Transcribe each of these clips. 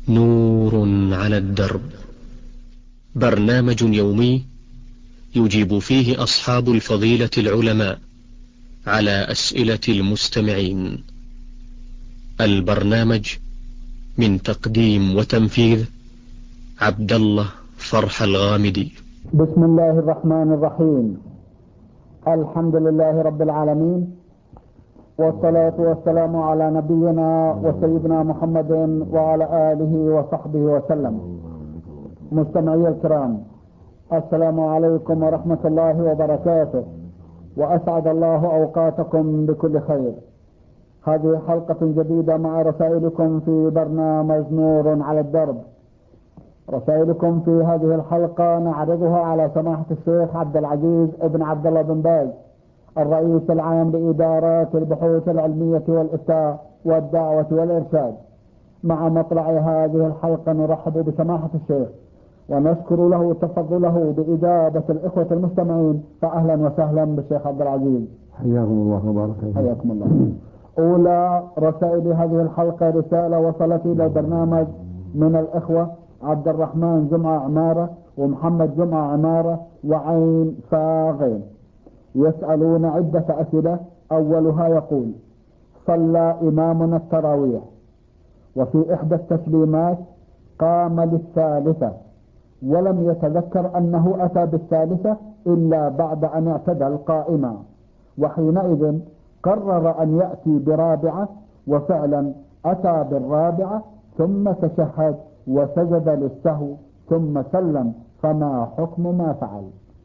نور على الدرب، برنامج يومي يجيب فيه أصحاب الفضيلة العلماء على أسئلة المستمعين. البرنامج من تقديم وتنفيذ عبد الله فرح الغامدي. بسم الله الرحمن الرحيم. الحمد لله رب العالمين، والصلاة والسلام على نبينا وسيدنا محمد وعلى آله وصحبه وسلم. مستمعي الكرام، السلام عليكم ورحمة الله وبركاته، وأسعد الله أوقاتكم بكل خير. هذه حلقة جديدة مع رسائلكم في برنامج نور على الدرب. رسائلكم في هذه الحلقة نعرضها على سماحة الشيخ عبد العزيز ابن عبد الله بن باز، الرئيس العام لإدارات البحوث العلمية والإفتاء والدعوة والإرشاد. مع مطلع هذه الحلقة نرحب بسماحة الشيخ ونشكر له تفضله بإجابة الإخوة المستمعين، فأهلا وسهلا بالشيخ عبد العزيز. حياكم الله وبارك فيكم. حياكم الله. أولى رسائل هذه الحلقة رسالة وصلت إلى البرنامج من الإخوة عبد الرحمن جمعة عمارة ومحمد جمعة عمارة وعين فاغين، يسألون عدة أسئلة. أولها يقول: صلى إمامنا التراويح وفي إحدى التسليمات قام للثالثة ولم يتذكر أنه أتى بالثالثة إلا بعد أن اعتدل قائما، وحينئذ قرر أن يأتي برابعة، وفعلا أتى بالرابعة ثم تشهد وسجد للسهو ثم سلم، فما حكم ما فعل؟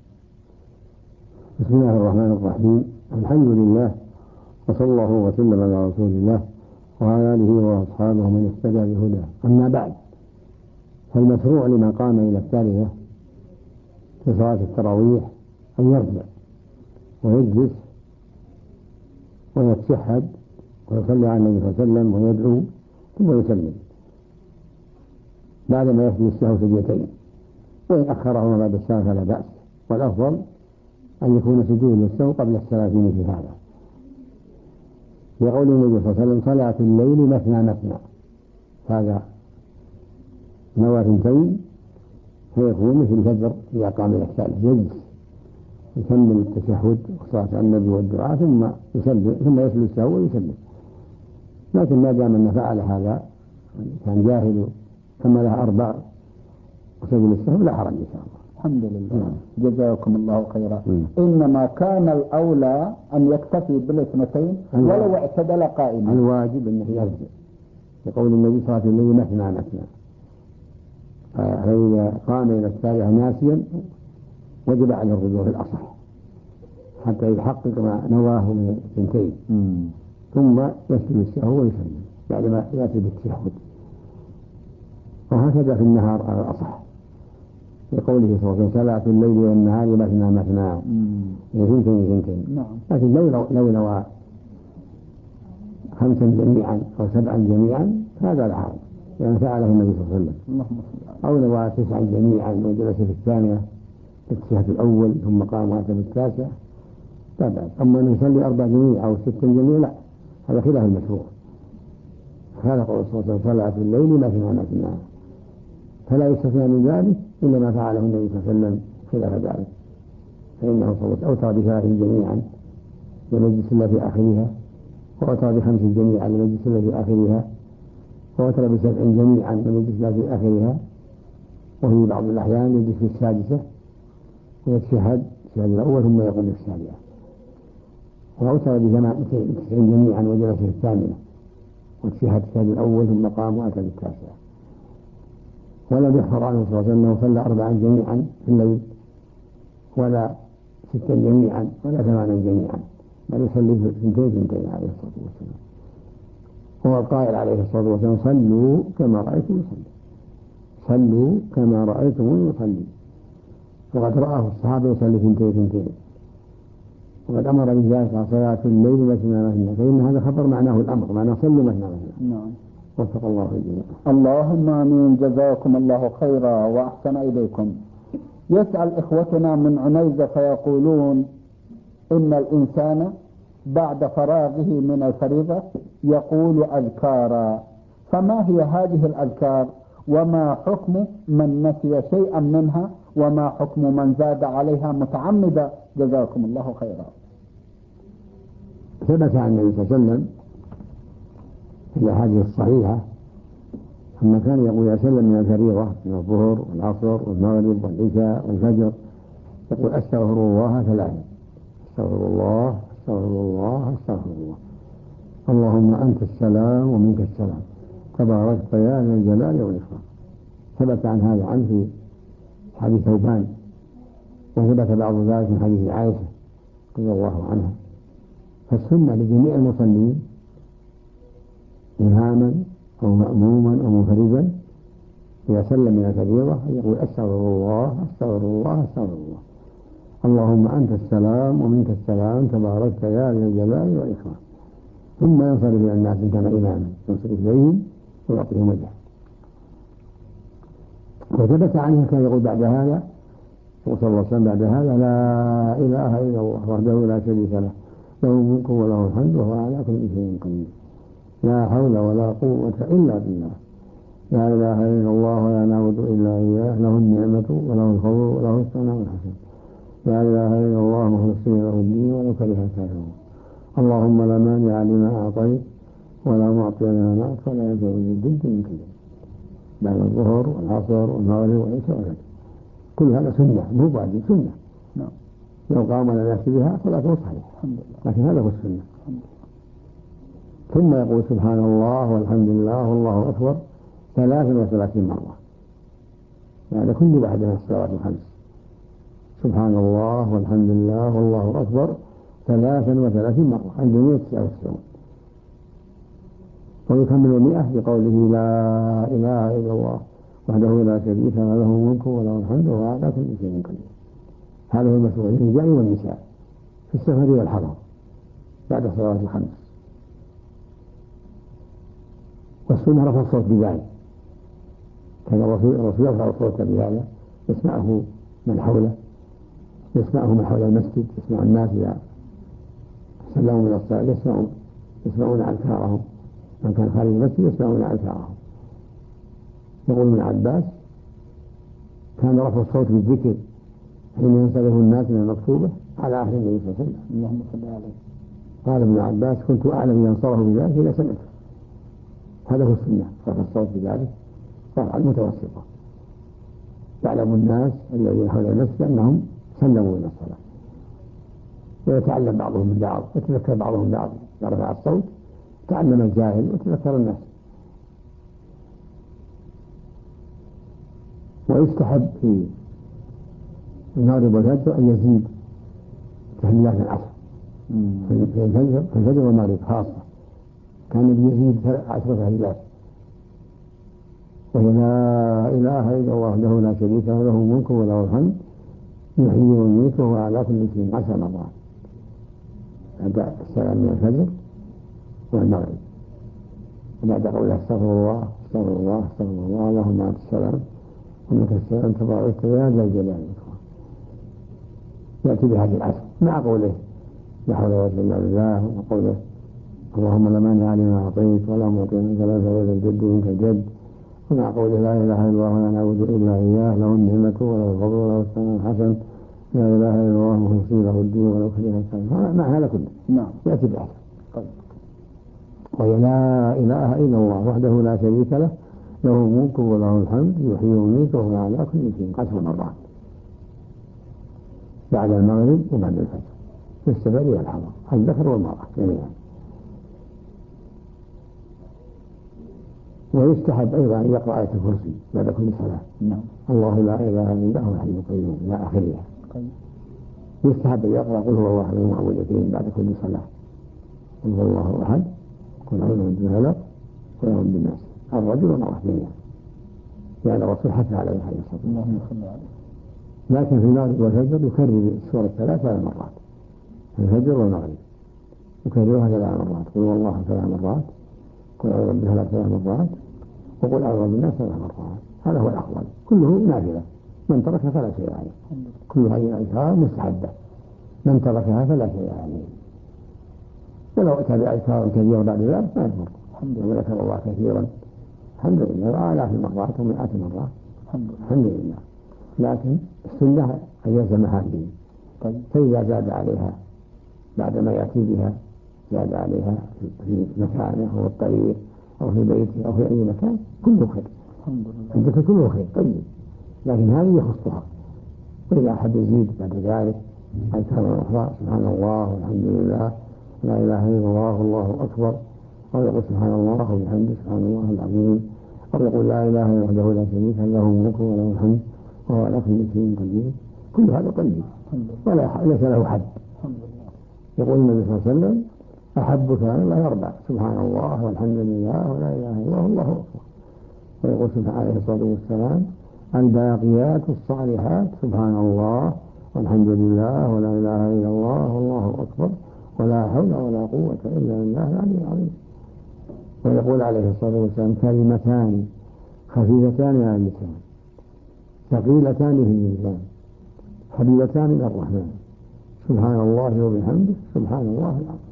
بسم الله الرحمن الرحيم. الحمد لله، وصلى الله وسلم على رسول الله وعلى آله وأصحابه من اهتدى بهداه. أما بعد، فالمشروع لمن قام إلى الثالثة في صلاة التراويح أن يرجع ويجلس ويتشهد ويصلي على النبي صلى الله عليه وسلم ويدعو ثم يسلم بعدما يسجد السهو سجدتين، وإن أخرهما بعد السلام فلا بأس، والأفضل أن يكون سجود للسهو قبل الثلاثين في هذا، لقول النبي صلى الله عليه وسلم: صلاة الليل مثنى مثنى، هذا نوى ثنتين فيكون مثل الفجر إذا قام إلى الثالث، يجلس يكمل التشهد والصلاة على النبي والدعاء ثم يسلم، ثم يسجد السهو ويسلم. لكن ما دام أن فعل هذا كان جاهل كملها أربع وسجد السهو لا حرج إن شاء الله. الحمد لله. جزاكم الله خيرا. إنما كان الأولى أن يكتفي بالاثنتين ولو اعتدل قائما. الواجب أنه يرجع، يقول النبي صلى الله عليه وسلم: مثنى مثنى. فإذا قام إلى الثالثة ناسيا وجب عليه الرجوع في الأصح حتى يحقق ما نواه من الثنتين، ثم يسجد السهو ويسلم بعدما يأتي بالتشهد. وهكذا في النهار على الأصح، لقوله صلى الله عليه وسلم: صلاة الليل والنهار مثنى مثنى، ثنتين. لكن لو نوى 5 جميعا أو 7 جميعا هذا لا حرج، لأن فعله النبي صلى الله عليه وسلم. أو نوى 9 جميعا وجلس في الثانية في التشهد الأول ثم قام وأتى بالتاسع لا بأس. أما أن يصلي 4 جميع أو 6 جميع لا، هذا خلاف المشروع. هذا قول صلى الله عليه وسلم: صلاة الليل مثنى مثنى، فلا يستثنى من ذلك إلا ما فعله النبي صلى الله عليه وسلم خلاف ذلك، فإنه صلى الله عليه وسلم أوتر ب3 جميعا ولجلس إلا في آخرها، وأوتر ب5 جميعا ولجلس إلا في آخرها، وأوتر ب7 جميعا ولجلس إلا في آخرها، وفي بعض الأحيان يجلس في السادسة ويتشهد الشهد الأول ثم يقوم بالسابعة، وأوتر ب90 جميعا وجلس في الثامنة وتشهد الشهد الأول ثم قام وأتى بالتاسعة. ولم يحفظ عنه صلى الله عليه وسلم أنه صلى 4 جميعا في الليل ولا 6 جميعا ولا 8 جميعا، بل يصلي ثنتين عليه الصلاة والسلام. هو القائل عليه الصلاة والسلام: صلوا كما رأيتم يصلي، صلوا كما رأيتم يصلي. وقد رآه الصحابة يصلي ثنتين، وقد أمر بذلك: صلاة الليل مثنى مثنى، فإن هذا خبر معناه الأمر، معناه صلوا مثنى مثنى. نعم. وفق الله الجميع. اللهم آمين. جزاكم الله خيرا وأحسن إليكم. يسأل إخوتنا من عنيزة فيقولون: إن الإنسان بعد فراغه من الفريضة يقول أذكارا، فما هي هذه الأذكار وما حكم من نسي شيئا منها، وما حكم من زاد عليها متعمدا؟ جزاكم الله خيرا. ثبت عن النبي صلى الله عليه وسلم في الأحاديث الصحيحة أما كان يقول يسلم من الفريضة من الظهر والعصر والمغرب والعشاء والفجر يقول أستغفر الله ثلاثا: أستغفر الله أستغفر الله أستغفر الله، اللهم أنت السلام ومنك السلام، تباركت يا ذا الجلال والإكرام. ثبت عن هذا عنه في حديث ثوبان، وثبت بعض ذلك من حديث عائشة رضي الله عنها. فالسنة لجميع المصلين إماما أو مأموما أو منفردا إذا سلم من الفريضة أن يقول أستغفر الله أستغفر الله أستغفر الله، اللهم أنت السلام ومنك السلام، تباركت يا ذا الجلال والإكرام، ثم ينصرف إلى الناس إن كان إماما ينصرف إليهم ويعطيهم وجهه. وثبت عنه كان يقول بعد هذا صلى الله عليه وسلم بعد هذا: لا إله إلا الله وحده لا شريك له، له الملك وله الحمد وهو على كل شيء قدير، لا حول ولا قوة إلا بالله، لا إله إلا الله ولا نعبد إلا إياه، له النعمة وله الفضل وله الثناء الحسن، لا إله إلا الله مخلصين له الدين ولو كره الكافرون، اللهم لا مانع لما أعطيت ولا معطي لما منعت ولا ينفع ذي الجد منك الجد. بعد الظهر والعصر والمغرب والعشاء والفجر كل هذا سنة مو واجب، سنة. لو قام لم يأتي بها صلاته صحيحة، لكن هذا هو السنة. ثم يقول سبحان الله والحمد لله والله أكبر 33 مرة، هذا كل واحد من الصلوات الخمس. سبحان الله والحمد لله والله أكبر 33 مرة عند 199. ويكمل 100 بقوله لا إله إلا الله وحده لا شريك له، له الملك وله الحمد وهو على كل شيء قدير. هذا هو المشروع للرجال والنساء في السفر والحضر بعد الصلوات الخمس. والسنة رفع الصوت بذلك، كان الرسول يرفع الصوت بهذا، يسمعه من حوله، يسمعه من حول المسجد، يسمع الناس إذا سلموا من الصلاة يسمعون أذكارهم، من كان خارج المسجد يسمعون أذكارهم. يقول ابن عباس: كان رفع الصوت بالذكر حين ينصرف الناس من المكتوبة على عهد النبي صلى الله عليه وسلم. اللهم صل عليه. قال ابن عباس: كنت أعلم إذا انصرفوا بذلك إذا سمعته. هذا هو السنة، رفع الصوت بذلك رفعا متوسطة، يعلم الناس الذين حول المسجد أنهم سلموا من الصلاة، ويتعلم بعضهم من بعض، يتذكر بعضهم بعض. إذا رفع الصوت تعلم الجاهل وتذكر الناس. ويستحب في المغرب والفجر أن يزيد تهليلات العصر في الفجر والمغرب خاصة، كان يزيد 10 تهليلات، وهي لا إله إلا الله وحده لا شريك له، له الملك وله الحمد يحيي ويميت وهو على كل شيء 10 مرات بعد السلام من الفجر والمغرب، وبعد قوله استغفر الله استغفر الله استغفر الله، اللهم أنت السلام ومنك السلام، تباركت يا ذا الجلال والإكرام. يأتي بهذه العشر مع قوله لا حول ولا قوة إلا بالله، وقوله اللهم لا مانع لما أعطيت ولا معطي منك لا ينفع ذا الجد منك الجد، ومع قوله لا إله إلا الله ولا نعبد إلا إياه، له النعمة وله الفضل وله الثناء الحسن، لا إله إلا الله مخلصين له الدين ولو كره الكافرون. مع هذا كله يأتي بعشر. وهي لا إله إلا الله وحده لا شريك له، له الملك وله الحمد يحيي ويميت وهو على كل شيء 10 مرات بعد المغرب وبعد الفجر في السفر والحضر، الذكر والمرأة جميعا. ويستحب أيضا أن يقرأ آية الكرسي بعد كل صلاة. الله لا إله إلا هو الحي القيوم إلى آخرها. يستحب أن يقرأ قل هو الله أحد المعوذتين بعد كل صلاة، قل هو الله أحد، قل أعوذ برب الفلق، قل أعوذ بالناس، الرجل والمرأة جميعا، لأن الرسول حث عليه عليه الصلاة والسلام. لكن في المغرب والفجر يكرر السورة 3 مرات، في الفجر والمغرب يكررها 3 مرات، قل هو الله 3 مرات، قل أعوذ برب الفلق 3 مرات، وقل أعوذ بالناس 3 مرات. هذا هو الأفضل، كله نافلة، من تركها فلا شيء عليه، كل هذه الأذكار مستحبة، من تركها فلا شيء عليه، ولو أتى بأذكار كثيرة بعد ذلك ما يضر، وذكر الله كثيرا الحمد لله، آلاف المرات ومئات المرات الحمد لله. لكن السنة أن يلزم هذه، فإذا زاد عليها بعد ما يأتي بها زاد عليها في مكانه أو الطريق أو في بيته أو في أي مكان كله خير، الذكر كله خير طيب، لكن هذه يخصها. وإذا أحد يزيد بعد ذلك أذكار أخرى سبحان الله والحمد لله لا إله إلا الله والله أكبر، أو يقول سبحان الله وبحمده سبحان الله العظيم، أو يقول لا إله إلا وحده لا شريك له الملك وله الحمد وهو على كل شيء قدير، كل هذا طيب ولا ليس له حد. يقول النبي صلى الله عليه وسلم أحب كان لا يربع سبحان الله والحمد لله ولا إله إلا الله والله أكبر. ويقول سبحانه عليه الصلاة والسلام الباقيات الصالحات سبحان الله والحمد لله ولا إله إلا الله والله أكبر ولا حول ولا قوة إلا بالله العلي العظيم. ويقول عليه الصلاة والسلام كلمتان خفيفتان على اللسان ثقيلتان في الميزان حبيبتان إلى الرحمن سبحان الله وبحمده سبحان الله العظيم.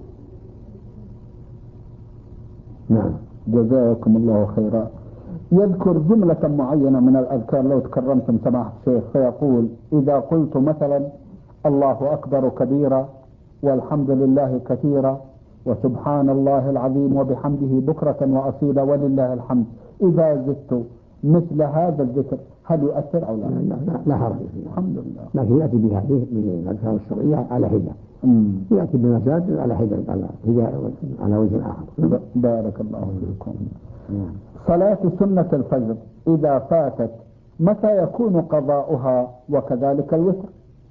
نعم. جزاكم الله خيرا. يذكر جملة معينة من الأذكار لو تكرمتم سماحة الشيخ، فيقول إذا قلت مثلا الله أكبر كبيرا والحمد لله كثيرا وسبحان الله العظيم وبحمده بكرة وأصيلا ولله الحمد، إذا زدت مثل هذا الذكر هل يؤثر أو لا؟ لا حرج فيه الحمد لله. لكن يأتي بهذه الأذكار الشرعية على حدة، يأتي بمزاج على حدة على وجه آخر. بارك الله فيكم. صلاة سنة الفجر إذا فاتت متى يكون قضاؤها وكذلك الوتر؟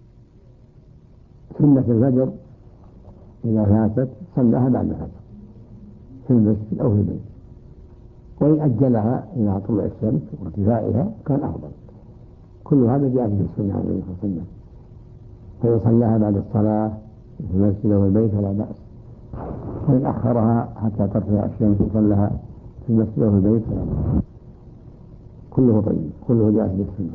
سنة الفجر إذا فاتت صلىها بعد الفجر في المسجد أو في البيت، وإن أجلها إلى طلوع الشمس وارتفاعها كان أفضل. كل هذا جاء في السنة عليه الصلاة والسلام، فإن صلىها بعد الصلاة في المسجد أو البيت فلا بأس، وإن أخرها حتى ترتفع الشمس وصلىها في المسجد أو في البيت فلا بأس. كله طيب، كله جاء في السنة.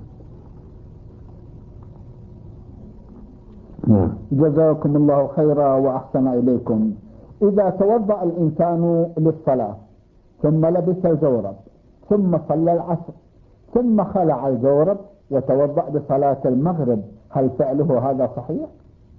نعم. جزاكم الله خيرا وأحسن إليكم. إذا توضأ الإنسان للصلاة ثم لبس الجورب ثم صلى العصر ثم خلع الجورب وتوضأ لصلاة المغرب، هل فعله هذا صحيح؟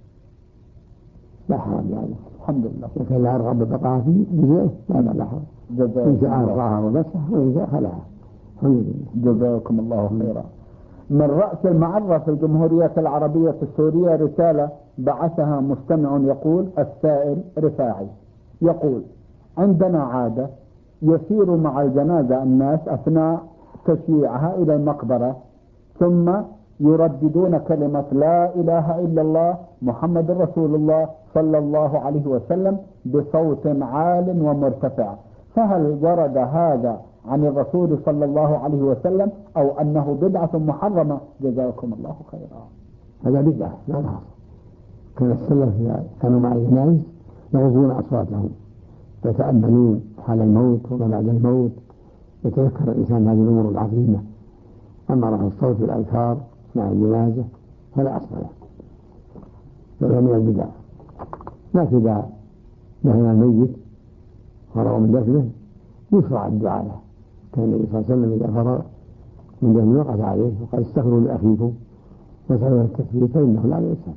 لا حرج يعني. الحمد لله. لكن لا أرغب ببقاء في بجيه لا حرج. إن شاء أرضاها وبسها وإن شاء خلعها. جزاكم الله خيرا. من رأس المعرة في الجمهورية العربية السورية رسالة بعثها مستمع يقول السائل رفاعي، يقول عندنا عادة يسير مع الجنازة الناس أثناء تشييعها إلى المقبرة ثم يرددون كلمة لا إله إلا الله محمد رسول الله صلى الله عليه وسلم بصوت عال ومرتفع، فهل ورد هذا عن الرسول صلى الله عليه وسلم أو أنه بدعة محرمة؟ جزاكم الله خيرا. هذا بدعة لا نعرف. كان السلف كانوا مع الجنائز يغضون أصواتهم يتأملون حال الموت وما بعد الموت، يتذكر الإنسان هذه الأمور العظيمة. أما رفع الصوت بالأذكار مع الجنازة فلا أصل له، وهو من البدع. لكن إذا دفن الميت فرغ من دفنه يشرع الدعاء له. كان النبي صلى الله عليه وسلم إذا فرغ من دفنه وقف عليه وقال استغفروا لأخيكم واسألوا التكفير فإنه لا يسأل.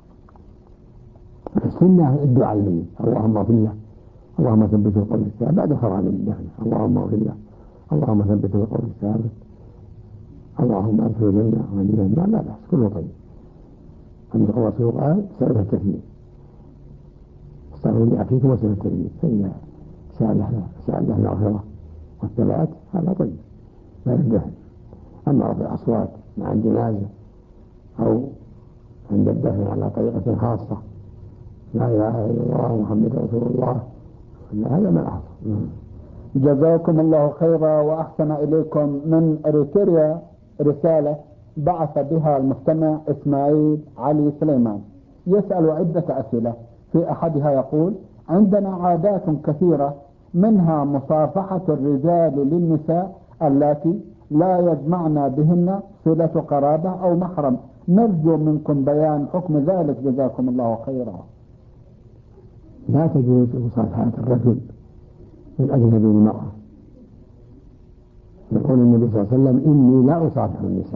السنة الدعاء للميت اللهم اغفر له اللهم ثبته القول الثابت بعد فرغ من دفنه، اللهم اغفر له اللهم ثبته القول الثابت اللهم أدخله الجنة وأدخله لا بأس كله طيب. أن الرسول قال سأل التكفير استغفروا لأخيكم واسألوا التكفير، فإذا سأل له المغفرة والثبات هذا طيب لا يدفن. أما رفع الأصوات مع الجنازة أو عند الدفن على طريقة خاصة لا إله إلا الله محمد رسول الله هذا ما أحسن. جزاكم الله خيرا وأحسن إليكم. من إريتريا رسالة بعث بها المستمع إسماعيل علي سليمان يسأل عدة أسئلة، في أحدها يقول عندنا عادات كثيرة منها مصافحة الرجال للنساء التي لا يجمعنا بهن صلة قرابة أو محرم، نرجو منكم بيان حكم ذلك جزاكم الله خيرا. لا تجوز مصافحة الرجل الأجنبي للمرأة يقول النبي صلى الله عليه وسلم إني لا أصافح النساء.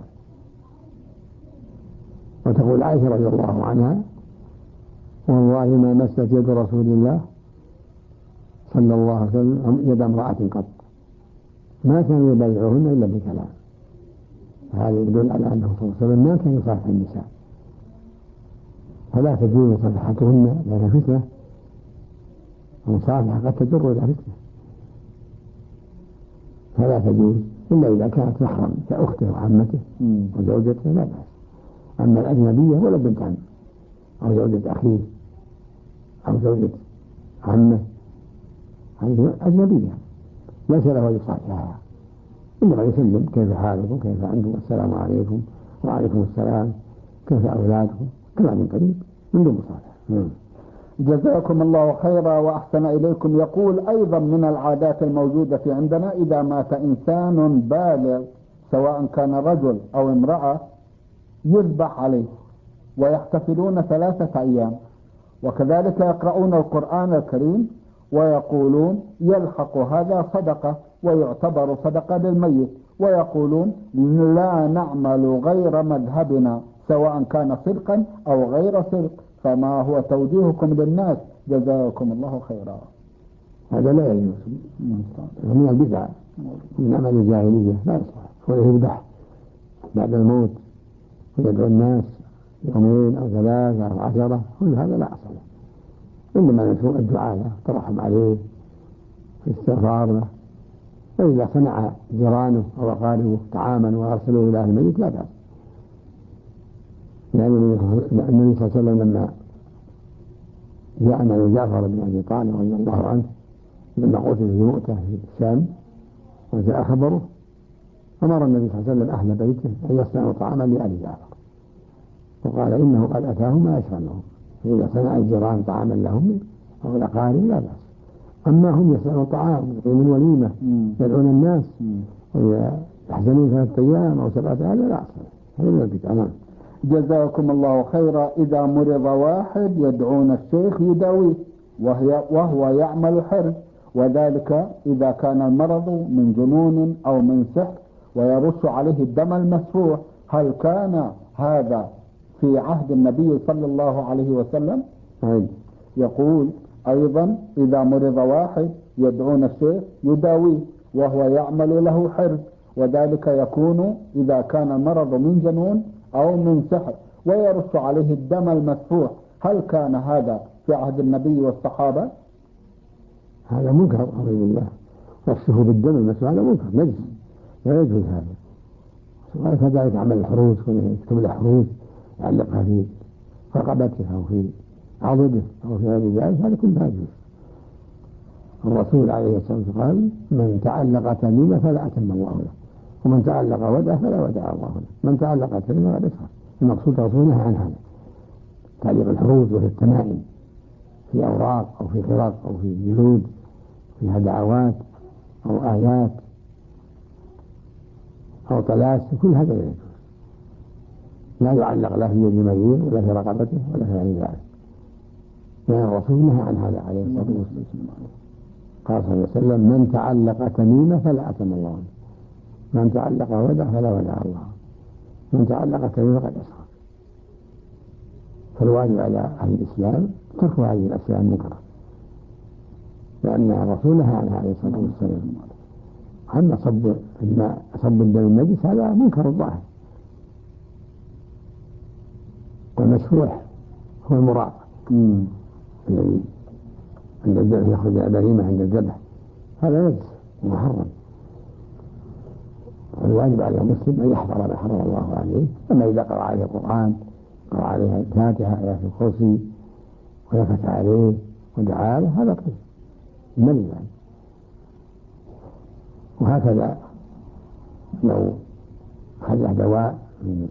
وتقول عائشة رضي الله عنها والله ما مست يد رسول الله صلى الله عليه وسلم يد امرأة قط ما كان يبايعهن إلا بكلام. هذا يدل على أنه صلى الله عليه وسلم ما كان يصافح النساء، فلا تجوز مصافحتهن لأنها فتنة، المصافحة قد تجر إلى فتنة، فلا تجوز إلا إذا كانت محرم كأخته وعمته وزوجته لا بأس. أما الأجنبية ولا بنت عم أو زوجة أخيه أو زوجة عمه هذه أجنبية ليس له يصافحها، إنما يسلم كيف حالكم كيف أنتم السلام عليكم وعليكم السلام كيف أولادكم كلام قريب من دون مصافحة. جزاكم الله خيرا وأحسن إليكم. يقول أيضا من العادات الموجودة عندنا إذا مات إنسان بالغ سواء كان رجل أو امرأة يذبح عليه ويحتفلون 3 أيام، وكذلك يقرؤون القرآن الكريم ويقولون يلحق هذا صدقة ويعتبر صدقة للميت، ويقولون لا نعمل غير مذهبنا سواء كان صدقا أو غير صدق، فما هو توجيهكم للناس جزاكم الله خيرا؟ هذا لا يجوز من البدع من عمل الجاهلية لا يصح، ويذبح بعد الموت ويدعو الناس 2 أو 3 أو 10 كل هذا لا أصل، إنما نشوء الدعاء له ترحم عليه استغفار له، فإذا صنع جيرانه أو أقاربه طعاما وأرسلوه إلى الميت لا بأس. يعني النبي صلى الله عليه وسلم لما جاء من جعفر بن أبي طالب رضي الله عنه لما قتل في مؤتة في الشام وجاء خبره أمر النبي صلى الله عليه وسلم أهل بيته أن يصنعوا طعاما لآل جعفر، وقال إنه قد أتاهم ما يشغلهم، فإذا صنع الجيران طعاما لهم أو الأقارب لا بأس. أما هم يصنعون طعام من وليمة يدعون الناس ويحزنون 3 أيام أو 7 هذا لا أصل، هذا من البدع. جزاكم الله خيرا. إذا مرض واحد يدعون الشيخ يداويه وهو يعمل حرز، وذلك إذا كان المرض من جنون أو من سحر ويرش عليه الدم المسفوح. هل كان هذا في عهد النبي صلى الله عليه وسلم؟ يقول أيضا إذا مرض واحد يدعون الشيخ يداويه وهو يعمل له حرز، وذلك يكون إذا كان المرض من جنون أو من سحر ويرش عليه الدم المسفوح. هل كان هذا في عهد النبي والصحابة؟ هذا منكر أعوذ بالله، رشه بالدم المسفوح هذا منكر نجس لا يجوز هذا. وكذلك عمل الحروز يكتب له حروز يعلقها في رقبته أو في عضده أو في غير ذلك هذا كله يجوز. الرسول عليه الصلاة والسلام قال من تعلق تميمة فلا أتم الله له، ومن تعلق ودع فلا ودع الله له، من تعلق تميمة فلا يسخر. المقصود رسوله عن هذا تعليق الحروز وفي التمائم في أوراق أو في خرق أو في جلود فيها دعوات أو آيات أو طلاسم كل هذا لا يجوز، لا يعلق لا في يد مريض ولا في رقبته ولا في غير ذلك، لأن الرسول نهى عن هذا عليه الصلاة والسلام. قال صلى الله عليه وسلم من تعلق تميمة فلا أتم الله له، من تعلق ودع فلا ودع الله، من تعلق تميمة قد أسخر. فالواجب على أهل الإسلام ترك هذه الأشياء المنكرة، لأن الرسول نهى عنها عليه الصلاة والسلام. أما صب الدم النجس هذا منكر الظاهر، والمشروع هو المراق الذي عند الذبح يخرج البهيمة عند الذبح هذا نجس محرم. الواجب على المسلم أن يحذر ما حرم الله عليه. أما إذا قرأ عليه القرآن قرأ عليها الفاتحة آيات الكرسي ونفث عليه ودعا له هذا طيب من يعني. وهكذا لو خذ دواء من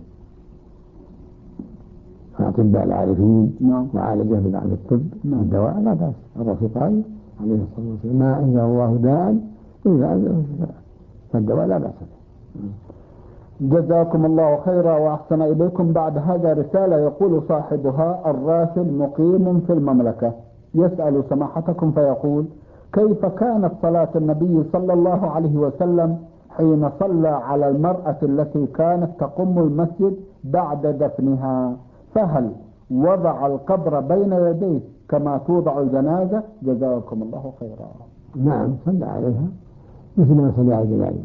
أطباء العارفين وعالجه بالعلم الطب الدواء لا بأس. الرسول قال عليه الصلاة والسلام ما أنزل الله داء إلا أنزله شفاء، فالدواء لا بأس به. جزاكم الله خيرا وأحسن إليكم. بعد هذا رسالة يقول صاحبها الراسل مقيم في المملكة يسأل سماحتكم فيقول كيف كانت صلاة النبي صلى الله عليه وسلم حين صلى على المرأة التي كانت تقم المسجد بعد دفنها، فهل وضع القبر بين يديه كما توضع الجنازة؟ جزاكم الله خيرا. نعم، صلى عليها مثل ما صلى على الجنازة،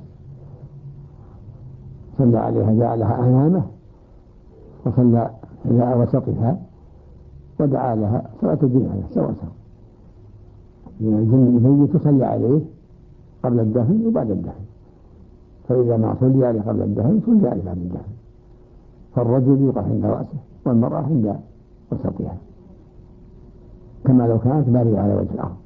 صلى عليها جعلها أمامه وصلى إلى وسطها ودعا لها صلاة الجنازة سواء سواء. الميت يصلي عليه قبل الدفن وبعد الدفن، فإذا ما صلي عليه قبل الدفن صلي عليه بعد الدفن، فالرجل يوقف عند رأسه والمرأة عند وسطها كما لو كانت بارية على وجه الأرض.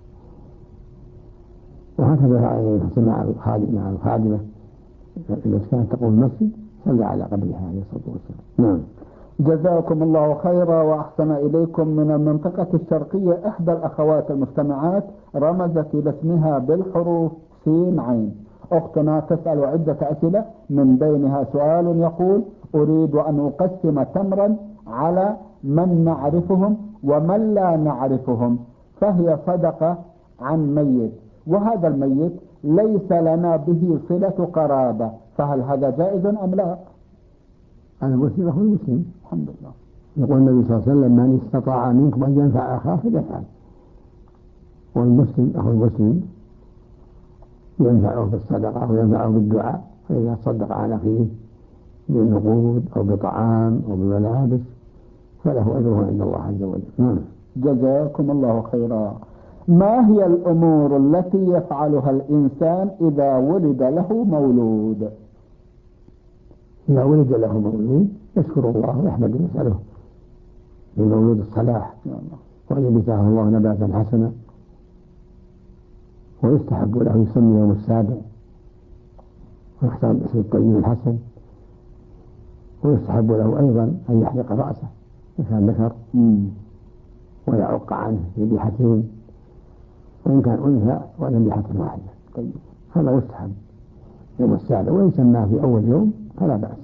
وهكذا فعل مع الخادمة التي كانت تقوم المسجد صلى على قبرها عليه الصلاة والسلام. نعم. جزاكم الله خيرا وأحسن إليكم. من المنطقة الشرقية إحدى الأخوات المستمعات رمزت إلى اسمها بالحروف سين عين. أختنا تسأل عدة أسئلة، من بينها سؤال يقول: أريد أن أقسم تمرا على من نعرفهم ومن لا نعرفهم، فهي صدقة عن ميت، وهذا الميت ليس لنا به صلة قرابة، فهل هذا جائز أم لا؟ المسلم أخو المسلم. الحمد لله. يقول النبي صلى الله عليه وسلم: من استطاع منكم أن ينفع أخاه فليفعل. والمسلم أخو المسلم ينفعه بالصدقة وينفعه بالدعاء، فإذا صدق على أخيه بالنقود أو بطعام أو بملابس فله أجره عند الله عز وجل. جزاكم الله خيرا. ما هي الأمور التي يفعلها الإنسان إذا ولد له مولود؟ إذا ولد له مولود يشكر الله ويحمد ويسأله للمولود الصلاح، وأن يبته الله نباتا حسنا، ويستحب له يسمي يوم السابع ويختار الاسم الطيب الحسن، ويستحب له أيضا أن يحلق رأسه إن كان ذكر ويعق عنه بذبيحتين، وإن كان أنثى وذبيحة واحدة. هذا يستحب يوم السابع، وإن سماه في أول يوم فلا بأس.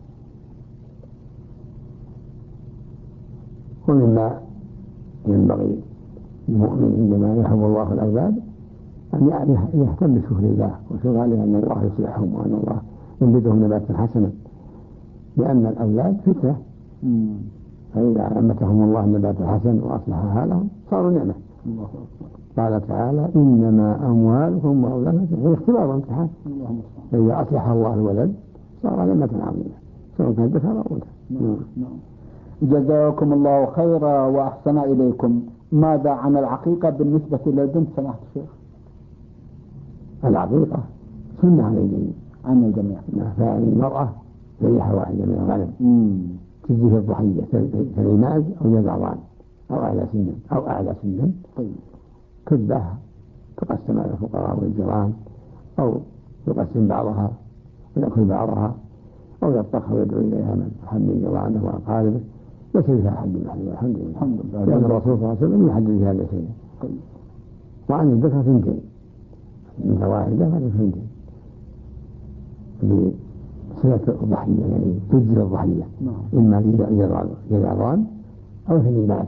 ومما ينبغي المؤمن عندما يحب الله الأولاد أن يهتم بشكر الله وشغاله أن الله يصلحهم وأن الله ينبتهم نباتا حسنا، لأن الأولاد فتنة، فإذا أنبتهم الله النبات الحسن وأصلح حالهم صاروا نعمة. قال تعالى: إنما أموالكم وأولادكم هي اختبار وامتحان، فإذا أصلح الله الولد صار نعمة عظيمة سواء كان ذكر أو أنثى. جزاكم الله خيرا وأحسن إليكم. ماذا عن العقيقة بالنسبة للبنت سماحة الشيخ؟ العقيقة سنة عن الجميع، فالمرأة ذبيحة واحدة من الغنم تجزي في الضحية كالماز أو يزعران أو أعلى سنا كذبها تقسم على الفقراء والجيران، أو يقسم بعضها ويأكل بعضها، أو يطبخها ويدعو إليها من حد جيرانه وأقاربه، ليس فيها حد محدود الحمد لله، لأن الرسول صلى الله عليه وسلم يحدد في هذا الشيء. وعن الذكر ثنتين من واحدة وعن ثنتين لصلة الضحية، يعني تجزي الضحية إما للعظام أو في الناس.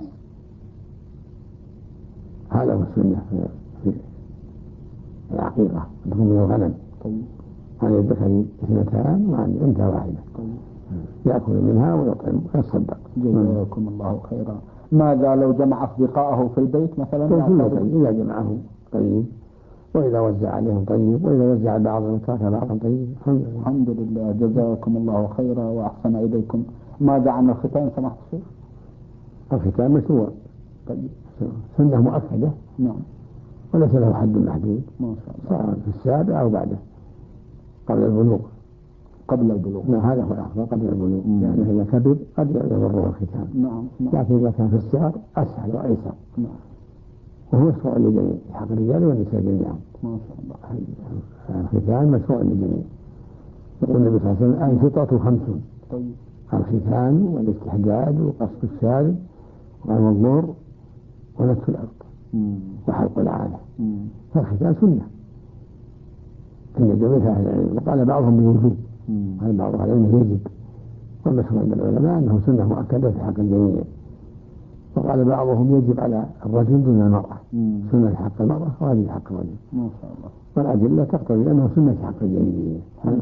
هذا هو السنة في العقيقة، تكون من الغنم. عن الذكر اثنتان وعن الأنثى واحدة، يأكل منها ويطعم ويصدق. جزاكم الله خيرا. ماذا لو جمع أصدقائه في البيت مثلا؟ إذا جمعهم طيب، وإذا وزع عليهم طيب، وإذا وزع بعضهم ترك بعضهم طيب. الحمد لله. جزاكم الله خيرا وأحسن إليكم. ماذا عن الختان سماحة الشيخ؟ الختان مشروع سنة مؤكدة، وليس له حد محدود، سواء في السابع أو بعده قبل البلوغ. هذا هو الأفضل قبل البلوغ، لأنه إذا كبر قد يضره الختان. لكن إذا كان في الصغر أسهل وأيسر. وهو مشروع للجميع، حق الرجال والنساء جميعا. ما شاء الله. الختان مشروع للجميع. يقول النبي صلى الله عليه وسلم: الفطرة 5: الختان والاستحداد وقص الشارب والمضمور ونتف الأرض وحلق العانة. فالختان سنة عند جميع أهل العلم، وقال بعضهم بالوجوب، قال بعض أهل العلم يجب، والمشهور عند العلماء أنه سنة مؤكدة في حق الجميع. وقال بعضهم يجب على الرجل دون المرأة، سنة حق المرأة وهذه حق الرجل. ما شاء الله. والأدلة تقتضي أنه سنة حق الجليل.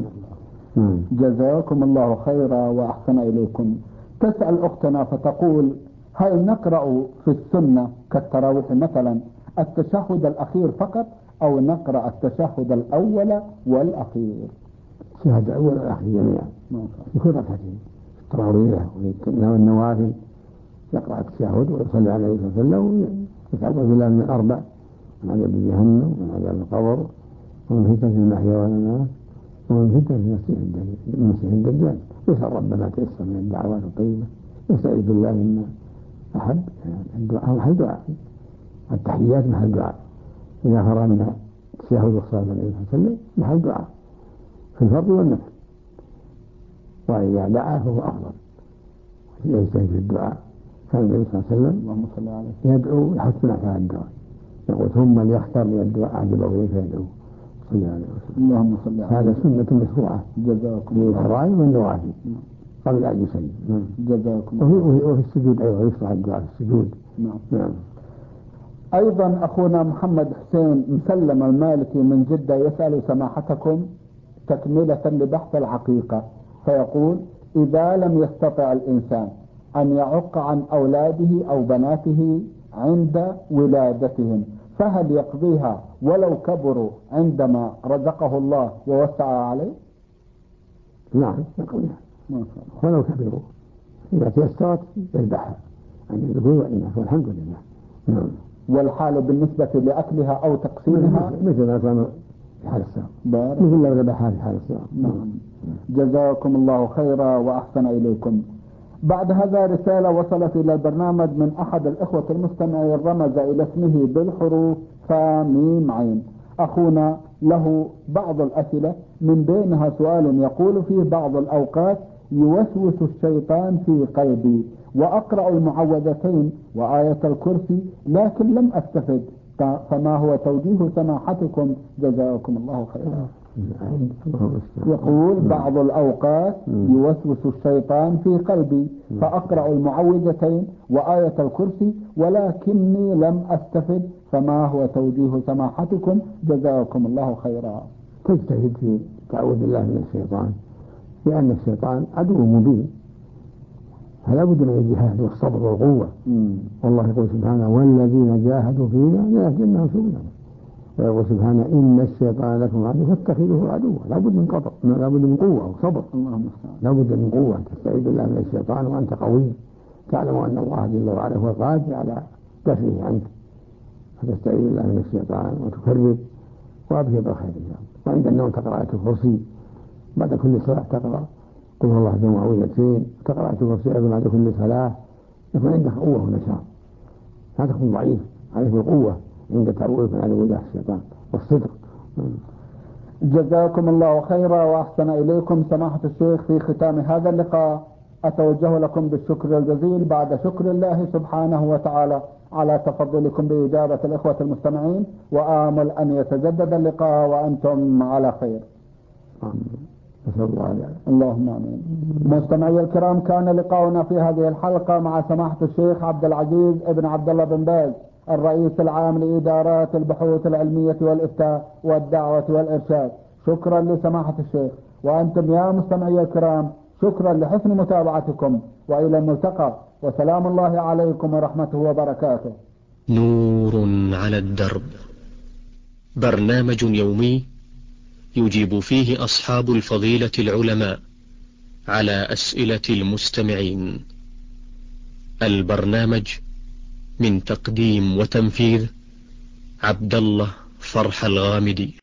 جزاكم الله خيرا وأحسن إليكم. تسأل أختنا فتقول: هل نقرأ في السنة كالتراويح مثلا التشهد الأخير فقط، أو نقرأ التشهد الأول والأخير؟ التشهد الأول والأخير جميعا في كل ركعتين، التراويح والنوافل يقرأ التشهد ويصلي عليه صلى الله عليه وسلم ويتعوذ بالله من الأربع: من عذاب جهنم ومن عذاب القبر ومن فتنة المحيا والممات ومن فتنة المسيح الدجال. يسأل ربنا تيسر من الدعوات الطيبة، يستعيذ بالله مما أحب. الدعاء محل دعاء، التحيات محل دعاء، إذا فرغ من التشهد والصلاة عليه صلى الله عليه وسلم محل دعاء في الفرض والنفل، وإذا دعا فهو أفضل يجتهد في الدعاء. كان النبي صلى الله عليه وسلم يدعو يحثنا على الدعاء، يقول: ثم ليختار من الدعاء عجبه إليه فيدعو صلى الله عليه وسلم. اللهم صل على هذا سنة مشروعة للفرائض والنوافل قبل أن يسلم. جزاكم الله. وفي السجود أيضا يشرع الدعاء في السجود. نعم. أيضا أخونا محمد حسين مسلم المالكي من جدة يسأل سماحتكم تكملة لبحث العقيقة، فيقول: إذا لم يستطع الإنسان أن يعق عن أولاده أو بناته عند ولادتهم، فهل يقضيها ولو كبروا عندما رزقه الله ووسع عليه؟ نعم يقضيها ولو كبروا، إذا تيسرت يذبحها عن الذكور والإناث والحمد لله. نعم. والحال بالنسبة لأكلها أو تقسيمها مثل ما كان في حال الصغر، مثل ما ذبحها في حال الصغر. نعم. جزاكم الله خيرا وأحسن إليكم. بعد هذا رسالة وصلت إلى البرنامج من أحد الإخوة المستمعين، رمز إلى اسمه بالحروف فميم عين. أخونا له بعض الأسئلة، من بينها سؤال يقول فيه: بعض الأوقات يوسوس الشيطان في قلبي وأقرأ المعوذتين وآية الكرسي لكن لم أستفد، فما هو توجيه سماحتكم جزاكم الله خيرا؟ يقول: بعض الأوقات يوسوس الشيطان في قلبي فأقرأ المعوذتين وآية الكرسي ولكني لم أستفد، فما هو توجيه سماحتكم جزاكم الله خيرا؟ تجتهد في تعوذ الله من الشيطان، لأن الشيطان عدو مبين، فلا بد من الجهاد والصبر والقوة. والله يقول سبحانه: والذين جاهدوا فينا لنهدينهم سبلنا. ويقول سبحانه: إن الشيطان لكم عدو فاتخذوه عدوا. لا بد من قطع، لا بد من قوة وصبر، لا بد من قوة. تستعيذ بالله من الشيطان وأنت قوي، تعلم أن الله جل وعلا هو القادر على دفعه عنك، فتستعيذ بالله من الشيطان وتكرر وأبشر بالخير إن شاء الله. وعند النوم تقرأ آية الكرسي، بعد كل صلاة تقرأ قل هو الله أحد معوذتين، وتقرأ آية الكرسي أيضا بعد كل صلاة، يكون عندك قوة ونشاط، لا تكون ضعيف، عليك بالقوة عند تعوذ من عدو الله الشيطان والصدق. جزاكم الله خيرا وأحسن إليكم. سماحة الشيخ، في ختام هذا اللقاء أتوجه لكم بالشكر الجزيل بعد شكر الله سبحانه وتعالى على تفضلكم بإجابة الإخوة المستمعين، وآمل أن يتجدد اللقاء وأنتم على خير. اللهم آمين. مستمعي الكرام، كان لقاؤنا في هذه الحلقة مع سماحة الشيخ عبد العزيز ابن عبد الله بن باز، الرئيس العام لإدارات البحوث العلمية والإفتاء والدعوة والإرشاد. شكرا لسماحة الشيخ، وأنتم يا مستمعي الكرام شكرا لحسن متابعتكم، وإلى الملتقى، وسلام الله عليكم ورحمته وبركاته. نور على الدرب، برنامج يومي يجيب فيه أصحاب الفضيلة العلماء على أسئلة المستمعين. البرنامج من تقديم وتنفيذ عبد الله فرح الغامدي.